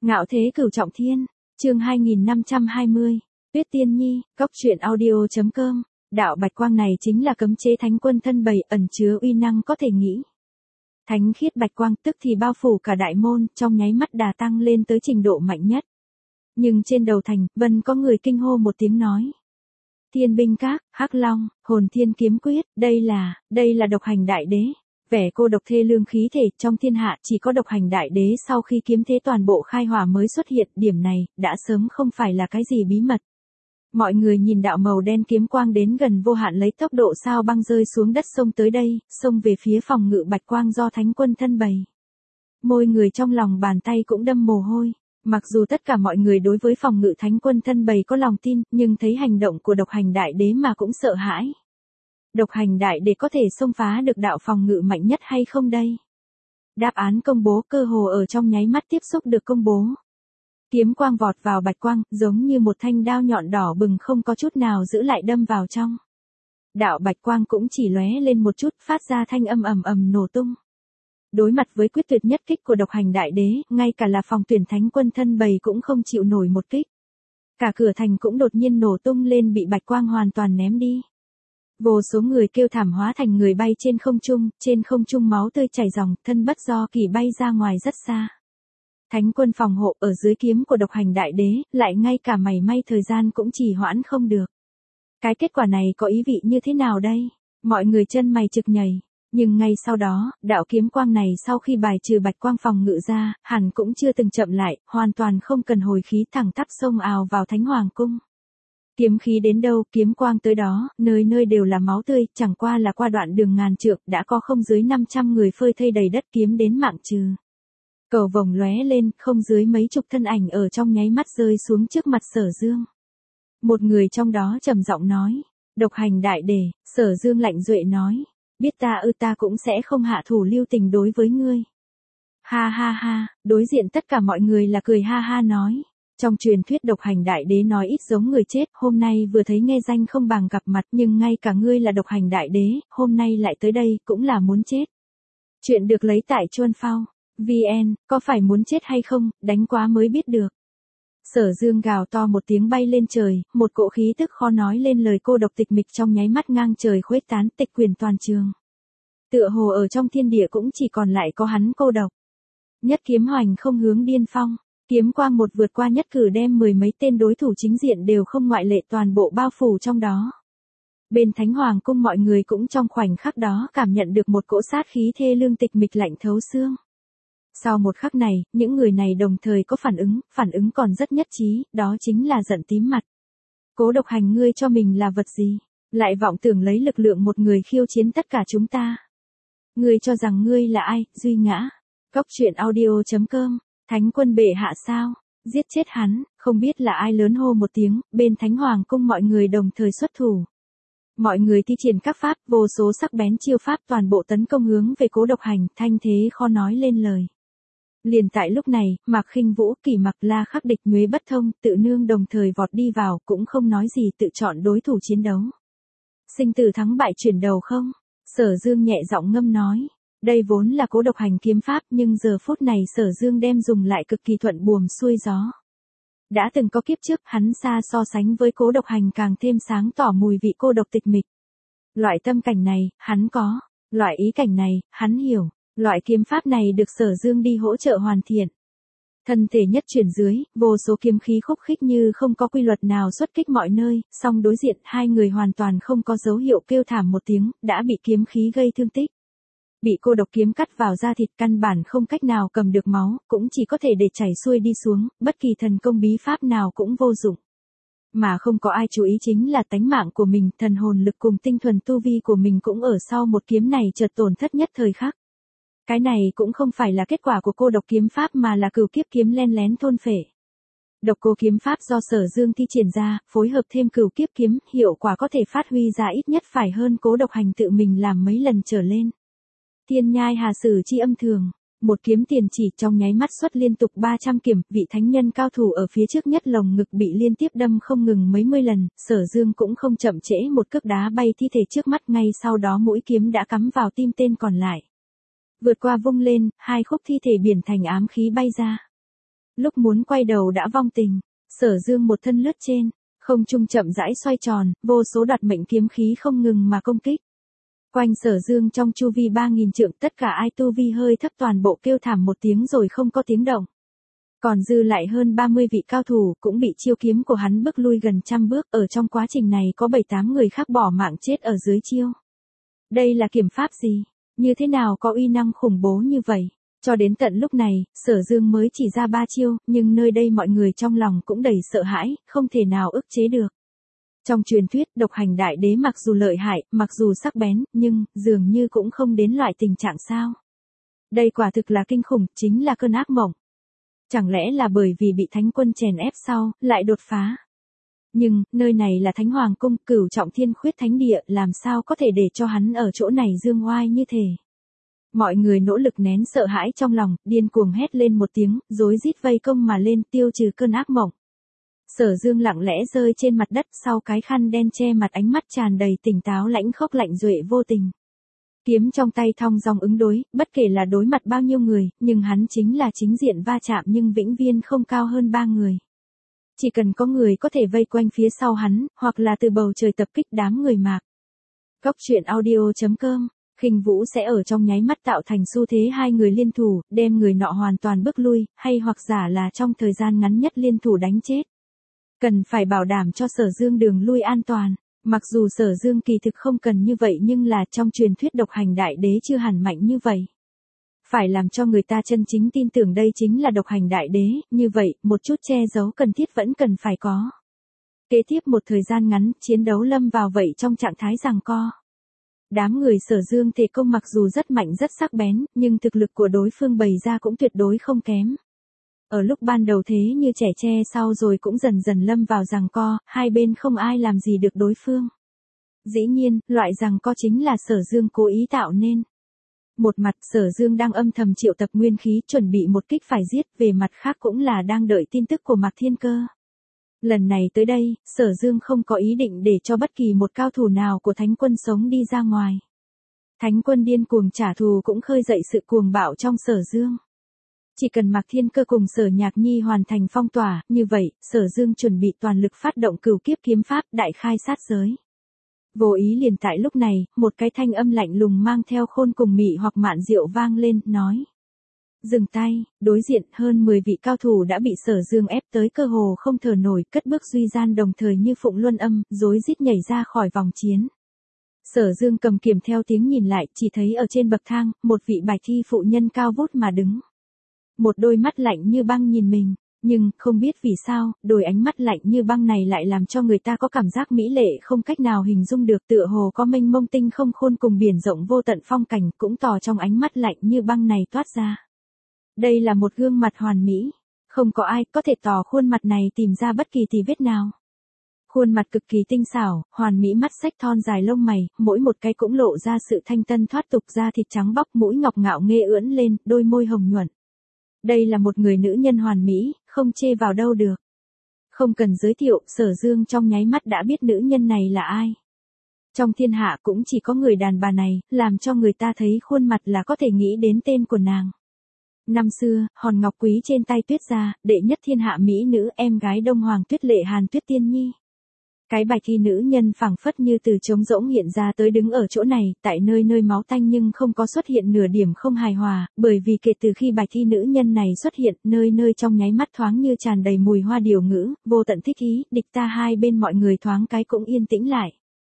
Ngạo thế cửu trọng thiên, chương 2520, Tuyết Tiên Nhi, cốc truyện audio.com, đạo bạch quang này chính là cấm chế thánh quân thân bày ẩn chứa uy năng có thể nghĩ. Thánh khiết bạch quang tức thì bao phủ cả đại môn, trong nháy mắt đà tăng lên tới trình độ mạnh nhất. Nhưng trên đầu thành, vân có người kinh hô một tiếng nói. Thiên binh các, hắc long, hồn thiên kiếm quyết, đây là độc hành đại đế. Vẻ cô độc thê lương khí thể trong thiên hạ chỉ có độc hành đại đế sau khi kiếm thế toàn bộ khai hỏa mới xuất hiện, điểm này đã sớm không phải là cái gì bí mật. Mọi người nhìn đạo màu đen kiếm quang đến gần vô hạn lấy tốc độ sao băng rơi xuống đất xông tới đây, xông về phía phòng ngự bạch quang do thánh quân thân bày. Môi người trong lòng bàn tay cũng đâm mồ hôi, mặc dù tất cả mọi người đối với phòng ngự thánh quân thân bày có lòng tin, nhưng thấy hành động của độc hành đại đế mà cũng sợ hãi. Độc hành đại đế có thể xông phá được đạo phòng ngự mạnh nhất hay không đây? Đáp án công bố cơ hồ ở trong nháy mắt tiếp xúc được công bố. Kiếm quang vọt vào bạch quang, giống như một thanh đao nhọn đỏ bừng không có chút nào giữ lại đâm vào trong. Đạo bạch quang cũng chỉ lóe lên một chút, phát ra thanh âm ầm ầm nổ tung. Đối mặt với quyết tuyệt nhất kích của độc hành đại đế, ngay cả là phòng tuyển thánh quân thân bày cũng không chịu nổi một kích. Cả cửa thành cũng đột nhiên nổ tung lên bị bạch quang hoàn toàn ném đi. Vô số người kêu thảm hóa thành người bay trên không trung máu tươi chảy ròng, thân bất do kỳ bay ra ngoài rất xa. Thánh quân phòng hộ ở dưới kiếm của độc hành đại đế, lại ngay cả mảy may thời gian cũng trì hoãn không được. Cái kết quả này có ý vị như thế nào đây? Mọi người chân mày trực nhảy. Nhưng ngay sau đó, đạo kiếm quang này sau khi bài trừ bạch quang phòng ngự ra, hẳn cũng chưa từng chậm lại, hoàn toàn không cần hồi khí thẳng tắp xông ào vào Thánh Hoàng cung. Kiếm khí đến đâu, kiếm quang tới đó, nơi nơi đều là máu tươi, chẳng qua là qua đoạn đường ngàn trượng, đã có không dưới 500 người phơi thây đầy đất kiếm đến mạng trừ. Cầu vồng lóe lên, không dưới mấy chục thân ảnh ở trong nháy mắt rơi xuống trước mặt Sở Dương. Một người trong đó trầm giọng nói, độc hành đại đế. Sở Dương lạnh duệ nói, biết ta cũng sẽ không hạ thủ lưu tình đối với ngươi. Ha ha ha, đối diện tất cả mọi người là cười ha ha nói. Trong truyền thuyết độc hành đại đế nói ít giống người chết, hôm nay vừa thấy nghe danh không bằng gặp mặt, nhưng ngay cả ngươi là độc hành đại đế, hôm nay lại tới đây, cũng là muốn chết. Chuyện được lấy tại Chuân Phao VN, có phải muốn chết hay không, đánh quá mới biết được. Sở Dương gào to một tiếng bay lên trời, một cỗ khí tức khó nói lên lời cô độc tịch mịch trong nháy mắt ngang trời khuếch tán tịch quyền toàn trường. Tựa hồ ở trong thiên địa cũng chỉ còn lại có hắn cô độc. Nhất kiếm hoành không hướng điên phong. Kiếm quang một vượt qua nhất cử đem mười mấy tên đối thủ chính diện đều không ngoại lệ toàn bộ bao phủ trong đó. Bên Thánh Hoàng cung mọi người cũng trong khoảnh khắc đó cảm nhận được một cỗ sát khí thê lương tịch mịch lạnh thấu xương. Sau một khắc này, những người này đồng thời có phản ứng còn rất nhất trí, đó chính là giận tím mặt. Cố độc hành ngươi cho mình là vật gì? Lại vọng tưởng lấy lực lượng một người khiêu chiến tất cả chúng ta. Ngươi cho rằng ngươi là ai, Duy Ngã? Cốc truyện audio.com. Thánh quân bệ hạ sao? Giết chết hắn, không biết là ai lớn hô một tiếng, bên Thánh Hoàng cung mọi người đồng thời xuất thủ. Mọi người thi triển các pháp, vô số sắc bén chiêu pháp toàn bộ tấn công hướng về Cố độc hành, thanh thế khó nói lên lời. Liền tại lúc này, Mạc Khinh Vũ, Kỷ Mặc, La Khắc Địch, Nhuế Bất Thông, Tự Nương đồng thời vọt đi vào, cũng không nói gì tự chọn đối thủ chiến đấu. Sinh tử thắng bại chuyển đầu không? Sở Dương nhẹ giọng ngâm nói. Đây vốn là Cố độc hành kiếm pháp nhưng giờ phút này Sở Dương đem dùng lại cực kỳ thuận buồm xuôi gió. Đã từng có kiếp trước hắn xa so sánh với Cố độc hành càng thêm sáng tỏ mùi vị cô độc tịch mịch. Loại tâm cảnh này, hắn có. Loại ý cảnh này, hắn hiểu. Loại kiếm pháp này được Sở Dương đi hỗ trợ hoàn thiện. Thân thể nhất chuyển dưới, vô số kiếm khí khúc khích như không có quy luật nào xuất kích mọi nơi, song đối diện hai người hoàn toàn không có dấu hiệu kêu thảm một tiếng, đã bị kiếm khí gây thương tích. Bị cô độc kiếm cắt vào da thịt căn bản không cách nào cầm được máu, cũng chỉ có thể để chảy xuôi đi xuống, bất kỳ thần công bí pháp nào cũng vô dụng. Mà không có ai chú ý chính là tánh mạng của mình, thần hồn lực cùng tinh thuần tu vi của mình cũng ở sau một kiếm này chợt tổn thất nhất thời khắc. Cái này cũng không phải là kết quả của cô độc kiếm pháp mà là cửu kiếp kiếm len lén thôn phệ. Độc cô kiếm pháp do Sở Dương thi triển ra, phối hợp thêm cửu kiếp kiếm, hiệu quả có thể phát huy ra ít nhất phải hơn Cố độc hành tự mình làm mấy lần trở lên. Thiên nhai hà sử chi âm thường, một kiếm tiền chỉ trong nháy mắt xuất liên tục 300 kiếm, vị thánh nhân cao thủ ở phía trước nhất lồng ngực bị liên tiếp đâm không ngừng mấy mươi lần, Sở Dương cũng không chậm trễ một cước đá bay thi thể trước mắt, ngay sau đó mũi kiếm đã cắm vào tim tên còn lại. Vượt qua vung lên, hai khúc thi thể biển thành ám khí bay ra. Lúc muốn quay đầu đã vong tình, Sở Dương một thân lướt trên, không trung chậm rãi xoay tròn, vô số đoạt mệnh kiếm khí không ngừng mà công kích. Quanh Sở Dương trong chu vi 3.000 trượng, tất cả ai tu vi hơi thấp toàn bộ kêu thảm một tiếng rồi không có tiếng động. Còn dư lại hơn 30 vị cao thủ cũng bị chiêu kiếm của hắn bức lui gần trăm bước, ở trong quá trình này có 7-8 người khác bỏ mạng chết ở dưới chiêu. Đây là kiếm pháp gì? Như thế nào có uy năng khủng bố như vậy? Cho đến tận lúc này, Sở Dương mới chỉ ra 3 chiêu, nhưng nơi đây mọi người trong lòng cũng đầy sợ hãi, không thể nào ức chế được. Trong truyền thuyết, độc hành đại đế mặc dù lợi hại, mặc dù sắc bén, nhưng dường như cũng không đến loại tình trạng sao. Đây quả thực là kinh khủng, chính là cơn ác mộng. Chẳng lẽ là bởi vì bị thánh quân chèn ép sau, lại đột phá? Nhưng, nơi này là Thánh Hoàng Cung, Cửu Trọng Thiên Khuyết Thánh Địa, làm sao có thể để cho hắn ở chỗ này dương oai như thế? Mọi người nỗ lực nén sợ hãi trong lòng, điên cuồng hét lên một tiếng, rối rít vây công mà lên tiêu trừ cơn ác mộng. Sở Dương lặng lẽ rơi trên mặt đất sau cái khăn đen che mặt, ánh mắt tràn đầy tỉnh táo lãnh khốc lạnh duệ vô tình. Kiếm trong tay thong dong ứng đối, bất kể là đối mặt bao nhiêu người, nhưng hắn chính là chính diện va chạm nhưng vĩnh viễn không cao hơn 3 người. Chỉ cần có người có thể vây quanh phía sau hắn, hoặc là từ bầu trời tập kích đám người mạc. Góc truyện audio.com, Khinh Vũ sẽ ở trong nháy mắt tạo thành xu thế hai người liên thủ, đem người nọ hoàn toàn bước lui, hay hoặc giả là trong thời gian ngắn nhất liên thủ đánh chết. Cần phải bảo đảm cho Sở Dương đường lui an toàn. Mặc dù Sở Dương kỳ thực không cần như vậy nhưng là trong truyền thuyết độc hành đại đế chưa hẳn mạnh như vậy. Phải làm cho người ta chân chính tin tưởng đây chính là độc hành đại đế, như vậy, một chút che giấu cần thiết vẫn cần phải có. Kế tiếp một thời gian ngắn, chiến đấu lâm vào vậy trong trạng thái giằng co. Đám người Sở Dương thể công mặc dù rất mạnh rất sắc bén, nhưng thực lực của đối phương bày ra cũng tuyệt đối không kém. Ở lúc ban đầu thế như trẻ tre, sau rồi cũng dần dần lâm vào giằng co, hai bên không ai làm gì được đối phương. Dĩ nhiên, loại giằng co chính là Sở Dương cố ý tạo nên. Một mặt Sở Dương đang âm thầm triệu tập nguyên khí chuẩn bị một kích phải giết, về mặt khác cũng là đang đợi tin tức của Mạc Thiên Cơ. Lần này tới đây, Sở Dương không có ý định để cho bất kỳ một cao thủ nào của Thánh Quân sống đi ra ngoài. Thánh Quân điên cuồng trả thù cũng khơi dậy sự cuồng bạo trong Sở Dương. Chỉ cần Mạc Thiên Cơ cùng Sở Nhạc Nhi hoàn thành phong tỏa, như vậy, Sở Dương chuẩn bị toàn lực phát động cửu kiếp kiếm pháp đại khai sát giới. Vô ý liền tại lúc này, một cái thanh âm lạnh lùng mang theo khôn cùng mị hoặc mạn diệu vang lên, nói. Dừng tay, đối diện hơn 10 vị cao thủ đã bị Sở Dương ép tới cơ hồ không thở nổi, cất bước duy gian đồng thời như phụng luân âm, rối rít nhảy ra khỏi vòng chiến. Sở Dương cầm kiếm theo tiếng nhìn lại, chỉ thấy ở trên bậc thang, một vị bạch thi phụ nhân cao vút mà đứng. Một đôi mắt lạnh như băng nhìn mình, nhưng không biết vì sao, đôi ánh mắt lạnh như băng này lại làm cho người ta có cảm giác mỹ lệ không cách nào hình dung được, tựa hồ có mênh mông tinh không khôn cùng biển rộng vô tận phong cảnh cũng tỏ trong ánh mắt lạnh như băng này toát ra. Đây là một gương mặt hoàn mỹ, không có ai có thể tỏ khuôn mặt này tìm ra bất kỳ tì vết nào. Khuôn mặt cực kỳ tinh xảo, hoàn mỹ, mắt xách thon dài lông mày, mỗi một cái cũng lộ ra sự thanh tân thoát tục, da thịt trắng bóc, mũi ngọc ngạo nghễ ưỡn lên, đôi môi hồng nhuận. Đây là một người nữ nhân hoàn mỹ, không chê vào đâu được. Không cần giới thiệu, Sở Dương trong nháy mắt đã biết nữ nhân này là ai. Trong thiên hạ cũng chỉ có người đàn bà này, làm cho người ta thấy khuôn mặt là có thể nghĩ đến tên của nàng. Năm xưa, hòn ngọc quý trên tay Tuyết gia, đệ nhất thiên hạ mỹ nữ, em gái Đông Hoàng Tuyết Lệ Hàn Tuyết Tiên Nhi. Cái bạch y nữ nhân phảng phất như từ trống rỗng hiện ra tới đứng ở chỗ này, tại nơi nơi máu tanh nhưng không có xuất hiện nửa điểm không hài hòa, bởi vì kể từ khi bạch y nữ nhân này xuất hiện, nơi nơi trong nháy mắt thoáng như tràn đầy mùi hoa điều ngữ, vô tận thích ý, địch ta hai bên mọi người thoáng cái cũng yên tĩnh lại.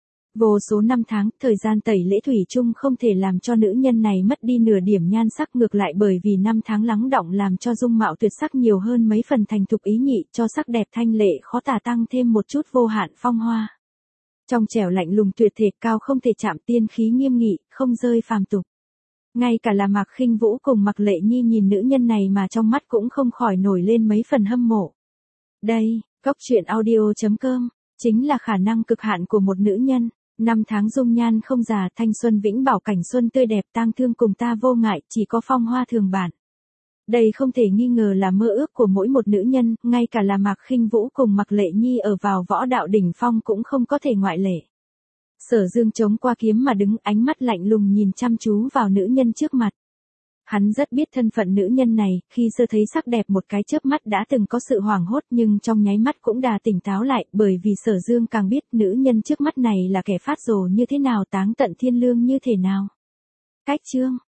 Vô số năm tháng, thời gian tẩy lễ thủy chung không thể làm cho nữ nhân này mất đi nửa điểm nhan sắc, ngược lại bởi vì năm tháng lắng đọng làm cho dung mạo tuyệt sắc nhiều hơn mấy phần thành thục ý nhị, cho sắc đẹp thanh lệ khó tả tăng thêm một chút vô hạn phong hoa. Trong trẻo lạnh lùng tuyệt thể, cao không thể chạm, tiên khí nghiêm nghị, không rơi phàm tục. Ngay cả là Mạc Khinh Vũ cùng Mạc Lệ Nhi nhìn nữ nhân này mà trong mắt cũng không khỏi nổi lên mấy phần hâm mộ. Đây, góc truyện audio.com, chính là khả năng cực hạn của một nữ nhân. Năm tháng dung nhan không già, thanh xuân vĩnh bảo, cảnh xuân tươi đẹp, tang thương cùng ta vô ngại, chỉ có phong hoa thường bản. Đây không thể nghi ngờ là mơ ước của mỗi một nữ nhân, ngay cả là Mạc Khinh Vũ cùng Mạc Lệ Nhi ở vào võ đạo đỉnh phong cũng không có thể ngoại lệ. Sở Dương chống qua kiếm mà đứng, ánh mắt lạnh lùng nhìn chăm chú vào nữ nhân trước mặt. Hắn rất biết thân phận nữ nhân này, khi sơ thấy sắc đẹp một cái chớp mắt đã từng có sự hoảng hốt nhưng trong nháy mắt cũng đã tỉnh táo lại, bởi vì Sở Dương càng biết nữ nhân trước mắt này là kẻ phát rồ như thế nào, táng tận thiên lương như thế nào. Cách chương